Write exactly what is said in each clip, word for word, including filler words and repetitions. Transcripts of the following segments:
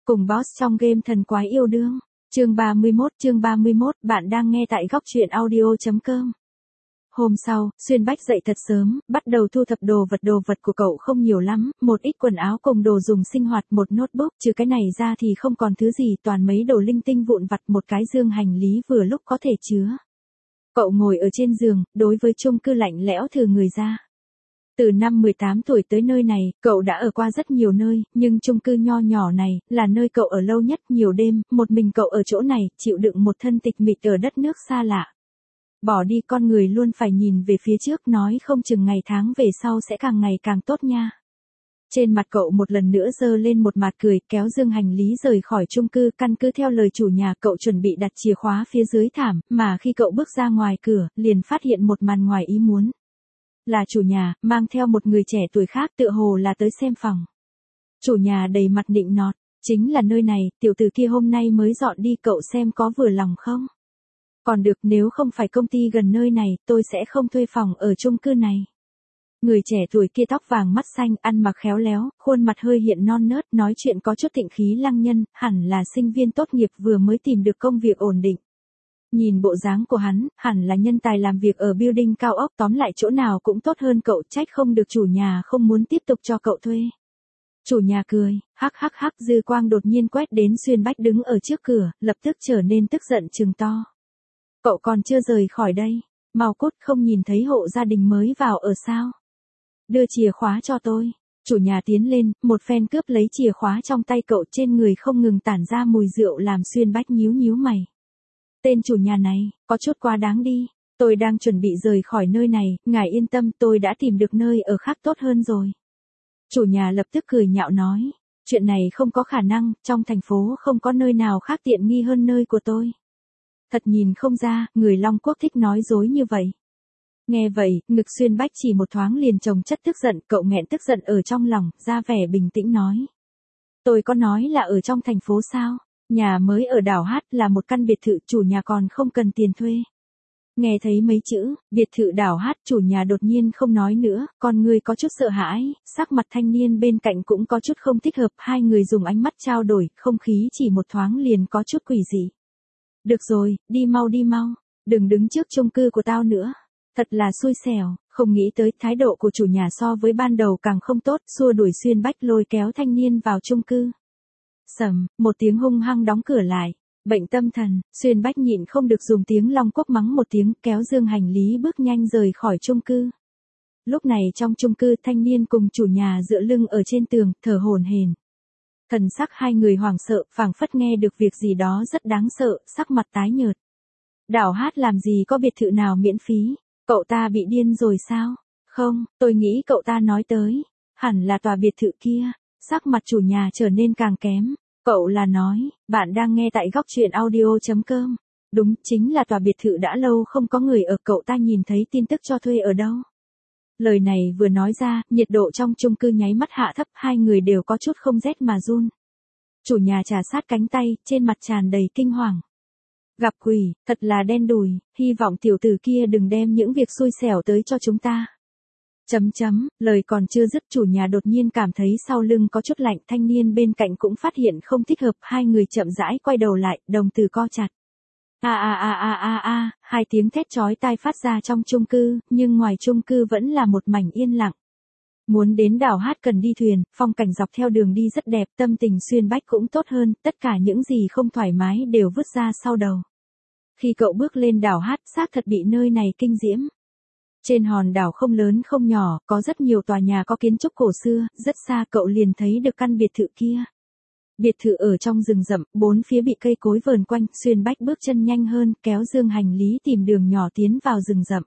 Cùng boss trong game thần quái yêu đương. Chương ba mươi mốt, chương ba mươi mốt, bạn đang nghe tại góc truyện audio chấm com. Hôm sau, Xuyên Bách dậy thật sớm, bắt đầu thu thập đồ vật đồ vật của cậu không nhiều lắm, một ít quần áo cùng đồ dùng sinh hoạt, một notebook, trừ cái này ra thì không còn thứ gì, toàn mấy đồ linh tinh vụn vặt, một cái dương hành lý vừa lúc có thể chứa. Cậu ngồi ở trên giường, đối với chung cư lạnh lẽo thừ người ra. Từ năm mười tám tuổi tới nơi này, cậu đã ở qua rất nhiều nơi, nhưng chung cư nho nhỏ này, là nơi cậu ở lâu nhất, nhiều đêm, một mình cậu ở chỗ này, chịu đựng một thân tịch mịch ở đất nước xa lạ. Bỏ đi con người luôn phải nhìn về phía trước, nói không chừng ngày tháng về sau sẽ càng ngày càng tốt nha. Trên mặt cậu một lần nữa giơ lên một mặt cười, kéo dương hành lý rời khỏi chung cư, căn cứ theo lời chủ nhà, cậu chuẩn bị đặt chìa khóa phía dưới thảm, mà khi cậu bước ra ngoài cửa, liền phát hiện một màn ngoài ý muốn. Là chủ nhà, mang theo một người trẻ tuổi khác, tựa hồ là tới xem phòng. Chủ nhà đầy mặt nịnh nọt, chính là nơi này, tiểu tử kia hôm nay mới dọn đi, cậu xem có vừa lòng không? Còn được, nếu không phải công ty gần nơi này, tôi sẽ không thuê phòng ở chung cư này. Người trẻ tuổi kia tóc vàng mắt xanh, ăn mặc khéo léo, khuôn mặt hơi hiện non nớt, nói chuyện có chút thịnh khí lăng nhân, hẳn là sinh viên tốt nghiệp vừa mới tìm được công việc ổn định. Nhìn bộ dáng của hắn, hẳn là nhân tài làm việc ở building cao ốc, tóm lại chỗ nào cũng tốt hơn cậu, trách không được chủ nhà không muốn tiếp tục cho cậu thuê. Chủ nhà cười, hắc hắc hắc, dư quang đột nhiên quét đến Xuyên Bách đứng ở trước cửa, lập tức trở nên tức giận trừng to. Cậu còn chưa rời khỏi đây, mau cút, không nhìn thấy hộ gia đình mới vào ở sao? Đưa chìa khóa cho tôi. Chủ nhà tiến lên, một phen cướp lấy chìa khóa trong tay cậu, trên người không ngừng tản ra mùi rượu làm Xuyên Bách nhíu nhíu mày. Tên chủ nhà này, có chút quá đáng đi, tôi đang chuẩn bị rời khỏi nơi này, ngài yên tâm, tôi đã tìm được nơi ở khác tốt hơn rồi. Chủ nhà lập tức cười nhạo nói, chuyện này không có khả năng, trong thành phố không có nơi nào khác tiện nghi hơn nơi của tôi. Thật nhìn không ra, người Long Quốc thích nói dối như vậy. Nghe vậy, ngực Xuyên Bách chỉ một thoáng liền chồng chất tức giận, cậu nghẹn tức giận ở trong lòng, ra vẻ bình tĩnh nói. Tôi có nói là ở trong thành phố sao? Nhà mới ở đảo Hát là một căn biệt thự, chủ nhà còn không cần tiền thuê. Nghe thấy mấy chữ, biệt thự đảo Hát, chủ nhà đột nhiên không nói nữa, con người có chút sợ hãi, sắc mặt thanh niên bên cạnh cũng có chút không thích hợp, hai người dùng ánh mắt trao đổi, không khí chỉ một thoáng liền có chút quỷ dị. Được rồi, đi mau đi mau, đừng đứng trước chung cư của tao nữa. Thật là xui xẻo, không nghĩ tới thái độ của chủ nhà so với ban đầu càng không tốt, xua đuổi Xuyên Bách lôi kéo thanh niên vào chung cư. Sầm, một tiếng hung hăng đóng cửa lại. Bệnh tâm thần, Xuyên Bách nhịn không được dùng tiếng Long Quốc mắng một tiếng, kéo dương hành lý bước nhanh rời khỏi chung cư. Lúc này trong chung cư, thanh niên cùng chủ nhà dựa lưng ở trên tường, thở hổn hển. Thần sắc hai người hoảng sợ, phảng phất nghe được việc gì đó rất đáng sợ, sắc mặt tái nhợt. Đảo Hát làm gì có biệt thự nào miễn phí, cậu ta bị điên rồi sao? Không, tôi nghĩ cậu ta nói tới, hẳn là tòa biệt thự kia. Sắc mặt chủ nhà trở nên càng kém. Cậu là nói, bạn đang nghe tại góc truyện audio chấm com. Đúng, chính là tòa biệt thự đã lâu không có người ở, cậu ta nhìn thấy tin tức cho thuê ở đâu. Lời này vừa nói ra, nhiệt độ trong chung cư nháy mắt hạ thấp, hai người đều có chút không rét mà run. Chủ nhà trà sát cánh tay, trên mặt tràn đầy kinh hoàng. Gặp quỷ, thật là đen đủi, hy vọng tiểu tử kia đừng đem những việc xui xẻo tới cho chúng ta. Chấm chấm, lời còn chưa dứt, chủ nhà đột nhiên cảm thấy sau lưng có chút lạnh, thanh niên bên cạnh cũng phát hiện không thích hợp, hai người chậm rãi quay đầu lại, đồng tử co chặt. A a a a a a, hai tiếng thét chói tai phát ra trong chung cư, nhưng ngoài chung cư vẫn là một mảnh yên lặng. Muốn đến đảo Hát cần đi thuyền, phong cảnh dọc theo đường đi rất đẹp, tâm tình Xuyên Bách cũng tốt hơn, tất cả những gì không thoải mái đều vứt ra sau đầu. Khi cậu bước lên đảo Hát, xác thật bị nơi này kinh diễm. Trên hòn đảo không lớn không nhỏ, có rất nhiều tòa nhà có kiến trúc cổ xưa, rất xa cậu liền thấy được căn biệt thự kia. Biệt thự ở trong rừng rậm, bốn phía bị cây cối vờn quanh, Xuyên Bách bước chân nhanh hơn, kéo dương hành lý tìm đường nhỏ tiến vào rừng rậm.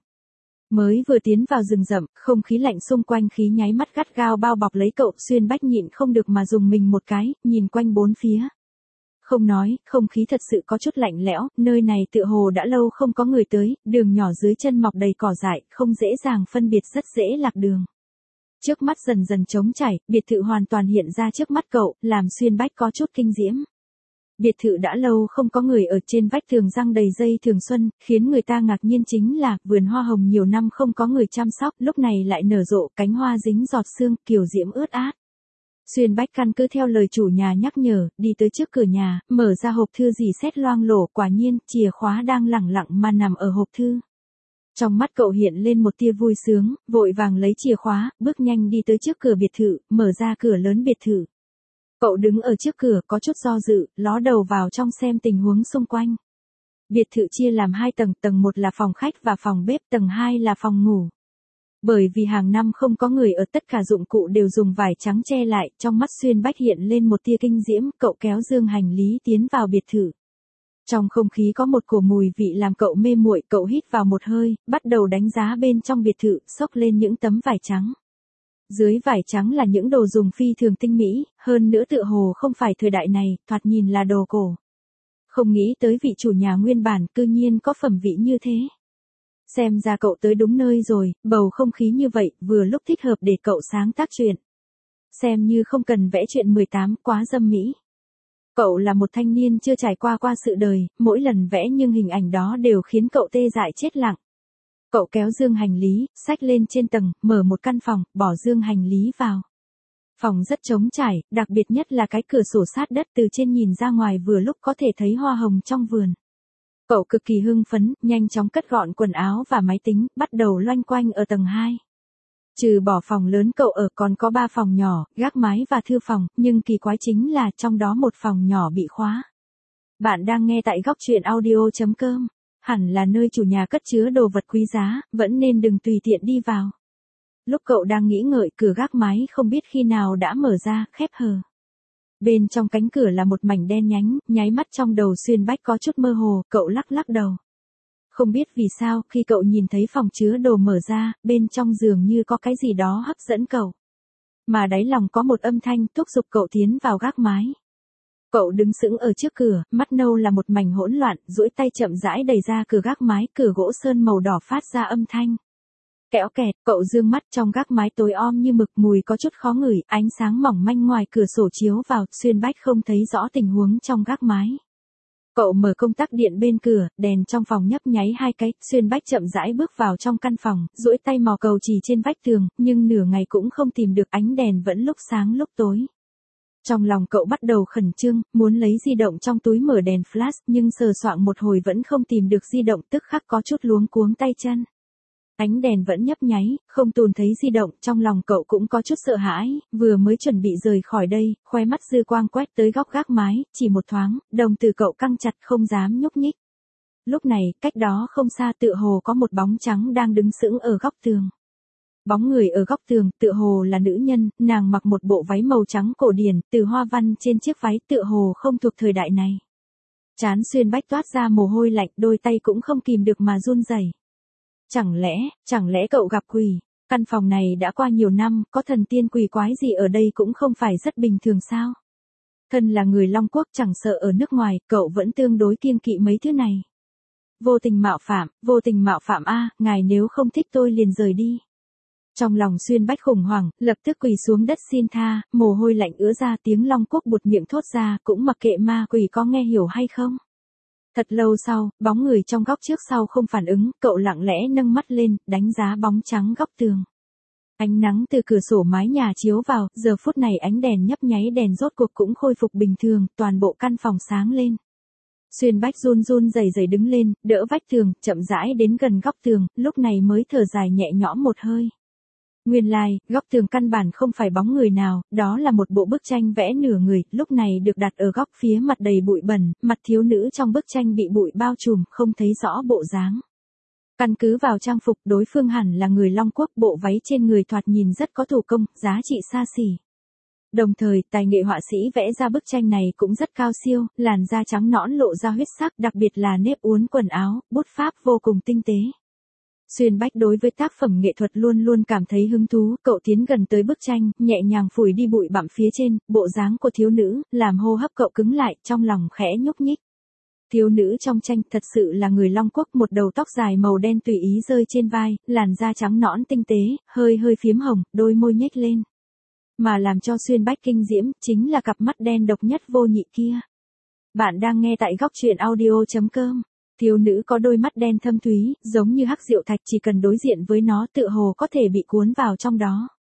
Mới vừa tiến vào rừng rậm, không khí lạnh xung quanh khí nháy mắt gắt gao bao bọc lấy cậu, Xuyên Bách nhịn không được mà dùng mình một cái, nhìn quanh bốn phía. Không nói, không khí thật sự có chút lạnh lẽo, nơi này tựa hồ đã lâu không có người tới, đường nhỏ dưới chân mọc đầy cỏ dại, không dễ dàng phân biệt, rất dễ lạc đường. Trước mắt dần dần trống trải, biệt thự hoàn toàn hiện ra trước mắt cậu, làm Xuyên Bách có chút kinh diễm. Biệt thự đã lâu không có người ở, trên vách tường răng đầy dây thường xuân, khiến người ta ngạc nhiên chính là, vườn hoa hồng nhiều năm không có người chăm sóc, lúc này lại nở rộ, cánh hoa dính giọt sương, kiều diễm ướt át. Xuyên Bách căn cứ theo lời chủ nhà nhắc nhở, đi tới trước cửa nhà, mở ra hộp thư dì xét loang lổ, quả nhiên, chìa khóa đang lẳng lặng mà nằm ở hộp thư. Trong mắt cậu hiện lên một tia vui sướng, vội vàng lấy chìa khóa, bước nhanh đi tới trước cửa biệt thự, mở ra cửa lớn biệt thự. Cậu đứng ở trước cửa có chút do dự, ló đầu vào trong xem tình huống xung quanh. Biệt thự chia làm hai tầng, tầng một là phòng khách và phòng bếp, tầng hai là phòng ngủ. Bởi vì hàng năm không có người ở, tất cả dụng cụ đều dùng vải trắng che lại, trong mắt Xuyên Bách hiện lên một tia kinh diễm, cậu kéo dương hành lý tiến vào biệt thự. Trong không khí có một cổ mùi vị làm cậu mê muội, cậu hít vào một hơi, bắt đầu đánh giá bên trong biệt thự, xốc lên những tấm vải trắng. Dưới vải trắng là những đồ dùng phi thường tinh mỹ, hơn nữa tựa hồ không phải thời đại này, thoạt nhìn là đồ cổ. Không nghĩ tới vị chủ nhà nguyên bản cư nhiên có phẩm vị như thế. Xem ra cậu tới đúng nơi rồi, bầu không khí như vậy, vừa lúc thích hợp để cậu sáng tác chuyện. Xem như không cần vẽ chuyện mười tám, quá dâm mỹ. Cậu là một thanh niên chưa trải qua qua sự đời, mỗi lần vẽ nhưng hình ảnh đó đều khiến cậu tê dại chết lặng. Cậu kéo dương hành lý, xách lên trên tầng, mở một căn phòng, bỏ dương hành lý vào. Phòng rất trống trải, đặc biệt nhất là cái cửa sổ sát đất từ trên nhìn ra ngoài vừa lúc có thể thấy hoa hồng trong vườn. Cậu cực kỳ hưng phấn, nhanh chóng cất gọn quần áo và máy tính, bắt đầu loanh quanh ở tầng hai. Trừ bỏ phòng lớn cậu ở còn có ba phòng nhỏ, gác mái và thư phòng, nhưng kỳ quái chính là trong đó một phòng nhỏ bị khóa. Bạn đang nghe tại góc truyện audio chấm com. Hẳn là nơi chủ nhà cất chứa đồ vật quý giá, vẫn nên đừng tùy tiện đi vào. Lúc cậu đang nghĩ ngợi, cửa gác mái không biết khi nào đã mở ra, khép hờ. Bên trong cánh cửa là một mảnh đen nhánh, nháy mắt trong đầu Xuyên Bách có chút mơ hồ, cậu lắc lắc đầu. Không biết vì sao, khi cậu nhìn thấy phòng chứa đồ mở ra, bên trong giường như có cái gì đó hấp dẫn cậu. Mà đáy lòng có một âm thanh thúc giục cậu tiến vào gác mái. Cậu đứng sững ở trước cửa, mắt nâu là một mảnh hỗn loạn, duỗi tay chậm rãi đẩy ra cửa gác mái, cửa gỗ sơn màu đỏ phát ra âm thanh. Kẽo kẹt, cậu dương mắt trong gác mái tối om như mực, mùi có chút khó ngửi, ánh sáng mỏng manh ngoài cửa sổ chiếu vào, Xuyên Bách không thấy rõ tình huống trong gác mái. Cậu mở công tắc điện bên cửa, đèn trong phòng nhấp nháy hai cái, Xuyên Bách chậm rãi bước vào trong căn phòng, duỗi tay mò cầu chỉ trên vách tường, nhưng nửa ngày cũng không tìm được, ánh đèn vẫn lúc sáng lúc tối. Trong lòng cậu bắt đầu khẩn trương, muốn lấy di động trong túi mở đèn flash, nhưng sờ soạng một hồi vẫn không tìm được di động, tức khắc có chút luống cuống tay chân. Ánh đèn vẫn nhấp nháy, không tồn thấy di động, trong lòng cậu cũng có chút sợ hãi, vừa mới chuẩn bị rời khỏi đây, khoe mắt dư quang quét tới góc gác mái, chỉ một thoáng, đồng tử cậu căng chặt không dám nhúc nhích. Lúc này, cách đó không xa tựa hồ có một bóng trắng đang đứng sững ở góc tường. Bóng người ở góc tường, tựa hồ là nữ nhân, nàng mặc một bộ váy màu trắng cổ điển, từ hoa văn trên chiếc váy tựa hồ không thuộc thời đại này. Trán Xuyên Bách toát ra mồ hôi lạnh, đôi tay cũng không kìm được mà run rẩy. Chẳng lẽ, chẳng lẽ cậu gặp quỷ? Căn phòng này đã qua nhiều năm, có thần tiên quỷ quái gì ở đây cũng không phải rất bình thường sao? Thân là người Long Quốc chẳng sợ ở nước ngoài, cậu vẫn tương đối kiêng kỵ mấy thứ này. Vô tình mạo phạm, vô tình mạo phạm a, ngài nếu không thích tôi liền rời đi. Trong lòng Xuyên Bách khủng hoảng, lập tức quỳ xuống đất xin tha, mồ hôi lạnh ứa ra, tiếng Long Quốc buột miệng thốt ra, cũng mặc kệ ma quỷ có nghe hiểu hay không. Thật lâu sau, bóng người trong góc trước sau không phản ứng, cậu lặng lẽ nâng mắt lên, đánh giá bóng trắng góc tường. Ánh nắng từ cửa sổ mái nhà chiếu vào, giờ phút này ánh đèn nhấp nháy, đèn rốt cuộc cũng khôi phục bình thường, toàn bộ căn phòng sáng lên. Xuyên Bách run run rẩy rẩy đứng lên, đỡ vách tường, chậm rãi đến gần góc tường, lúc này mới thở dài nhẹ nhõm một hơi. Nguyên lai, like, góc tường căn bản không phải bóng người nào, đó là một bộ bức tranh vẽ nửa người, lúc này được đặt ở góc phía mặt đầy bụi bẩn, mặt thiếu nữ trong bức tranh bị bụi bao trùm, không thấy rõ bộ dáng. Căn cứ vào trang phục, đối phương hẳn là người Long Quốc, bộ váy trên người thoạt nhìn rất có thủ công, giá trị xa xỉ. Đồng thời, tài nghệ họa sĩ vẽ ra bức tranh này cũng rất cao siêu, làn da trắng nõn lộ ra huyết sắc, đặc biệt là nếp uốn quần áo, bút pháp vô cùng tinh tế. Xuyên Bách đối với tác phẩm nghệ thuật luôn luôn cảm thấy hứng thú, cậu tiến gần tới bức tranh, nhẹ nhàng phủi đi bụi bặm phía trên, bộ dáng của thiếu nữ, làm hô hấp cậu cứng lại, trong lòng khẽ nhúc nhích. Thiếu nữ trong tranh thật sự là người Long Quốc, một đầu tóc dài màu đen tùy ý rơi trên vai, làn da trắng nõn tinh tế, hơi hơi phiếm hồng, đôi môi nhếch lên. Mà làm cho Xuyên Bách kinh diễm, chính là cặp mắt đen độc nhất vô nhị kia. Bạn đang nghe tại góc truyện audio chấm com. Thiếu nữ có đôi mắt đen thâm thúy, giống như hắc diệu thạch, chỉ cần đối diện với nó tựa hồ có thể bị cuốn vào trong đó.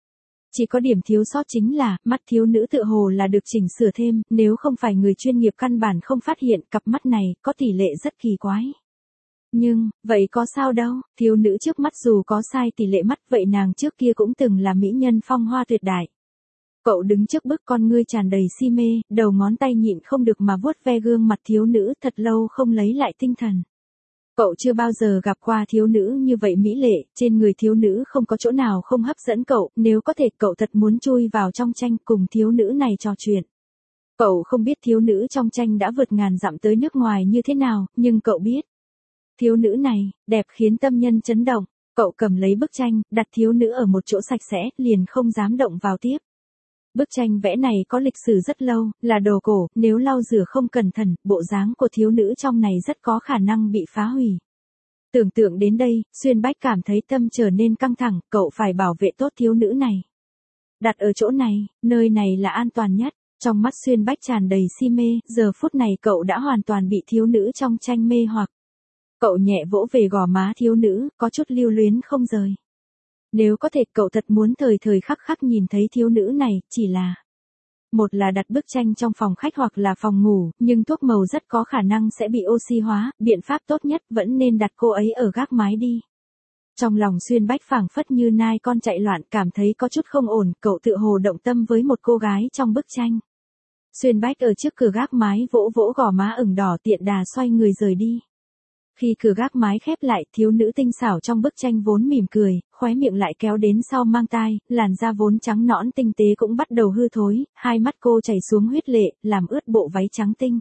Chỉ có điểm thiếu sót chính là, mắt thiếu nữ tựa hồ là được chỉnh sửa thêm, nếu không phải người chuyên nghiệp căn bản không phát hiện, cặp mắt này, có tỷ lệ rất kỳ quái. Nhưng, vậy có sao đâu, thiếu nữ trước mắt dù có sai tỷ lệ mắt, vậy nàng trước kia cũng từng là mỹ nhân phong hoa tuyệt đại. Cậu đứng trước bức con ngươi tràn đầy si mê, đầu ngón tay nhịn không được mà vuốt ve gương mặt thiếu nữ thật lâu không lấy lại tinh thần. Cậu chưa bao giờ gặp qua thiếu nữ như vậy mỹ lệ, trên người thiếu nữ không có chỗ nào không hấp dẫn cậu, nếu có thể cậu thật muốn chui vào trong tranh cùng thiếu nữ này trò chuyện. Cậu không biết thiếu nữ trong tranh đã vượt ngàn dặm tới nước ngoài như thế nào, nhưng cậu biết. Thiếu nữ này, đẹp khiến tâm nhân chấn động, cậu cầm lấy bức tranh, đặt thiếu nữ ở một chỗ sạch sẽ, liền không dám động vào tiếp. Bức tranh vẽ này có lịch sử rất lâu, là đồ cổ, nếu lau rửa không cẩn thận, bộ dáng của thiếu nữ trong này rất có khả năng bị phá hủy. Tưởng tượng đến đây, Xuyên Bách cảm thấy tâm trở nên căng thẳng, cậu phải bảo vệ tốt thiếu nữ này. Đặt ở chỗ này, nơi này là an toàn nhất, trong mắt Xuyên Bách tràn đầy si mê, giờ phút này cậu đã hoàn toàn bị thiếu nữ trong tranh mê hoặc. Cậu nhẹ vỗ về gò má thiếu nữ, có chút lưu luyến không rời. Nếu có thể cậu thật muốn thời thời khắc khắc nhìn thấy thiếu nữ này, chỉ là một là đặt bức tranh trong phòng khách hoặc là phòng ngủ, nhưng thuốc màu rất có khả năng sẽ bị oxy hóa, biện pháp tốt nhất vẫn nên đặt cô ấy ở gác mái đi. Trong lòng Xuyên Bách phảng phất như nai con chạy loạn, cảm thấy có chút không ổn, cậu tự hồ động tâm với một cô gái trong bức tranh. Xuyên Bách ở trước cửa gác mái vỗ vỗ gò má ửng đỏ tiện đà xoay người rời đi. Khi cửa gác mái khép lại, thiếu nữ tinh xảo trong bức tranh vốn mỉm cười, khóe miệng lại kéo đến sau mang tai, làn da vốn trắng nõn tinh tế cũng bắt đầu hư thối, hai mắt cô chảy xuống huyết lệ, làm ướt bộ váy trắng tinh.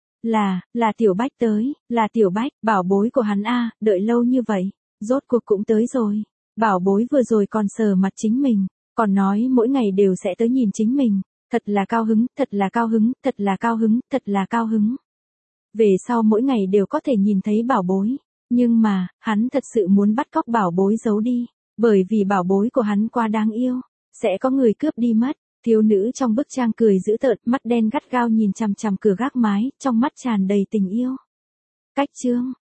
Là, là Tiểu Bách tới, là Tiểu Bách, bảo bối của hắn a, đợi lâu như vậy, rốt cuộc cũng tới rồi. Bảo bối vừa rồi còn sờ mặt chính mình, còn nói mỗi ngày đều sẽ tới nhìn chính mình, thật là cao hứng, thật là cao hứng, thật là cao hứng, thật là cao hứng. Về sau mỗi ngày đều có thể nhìn thấy bảo bối, nhưng mà, hắn thật sự muốn bắt cóc bảo bối giấu đi, bởi vì bảo bối của hắn quá đáng yêu, sẽ có người cướp đi mất. Thiếu nữ trong bức tranh cười dữ tợn, mắt đen gắt gao nhìn chằm chằm cửa gác mái, trong mắt tràn đầy tình yêu. Cách chương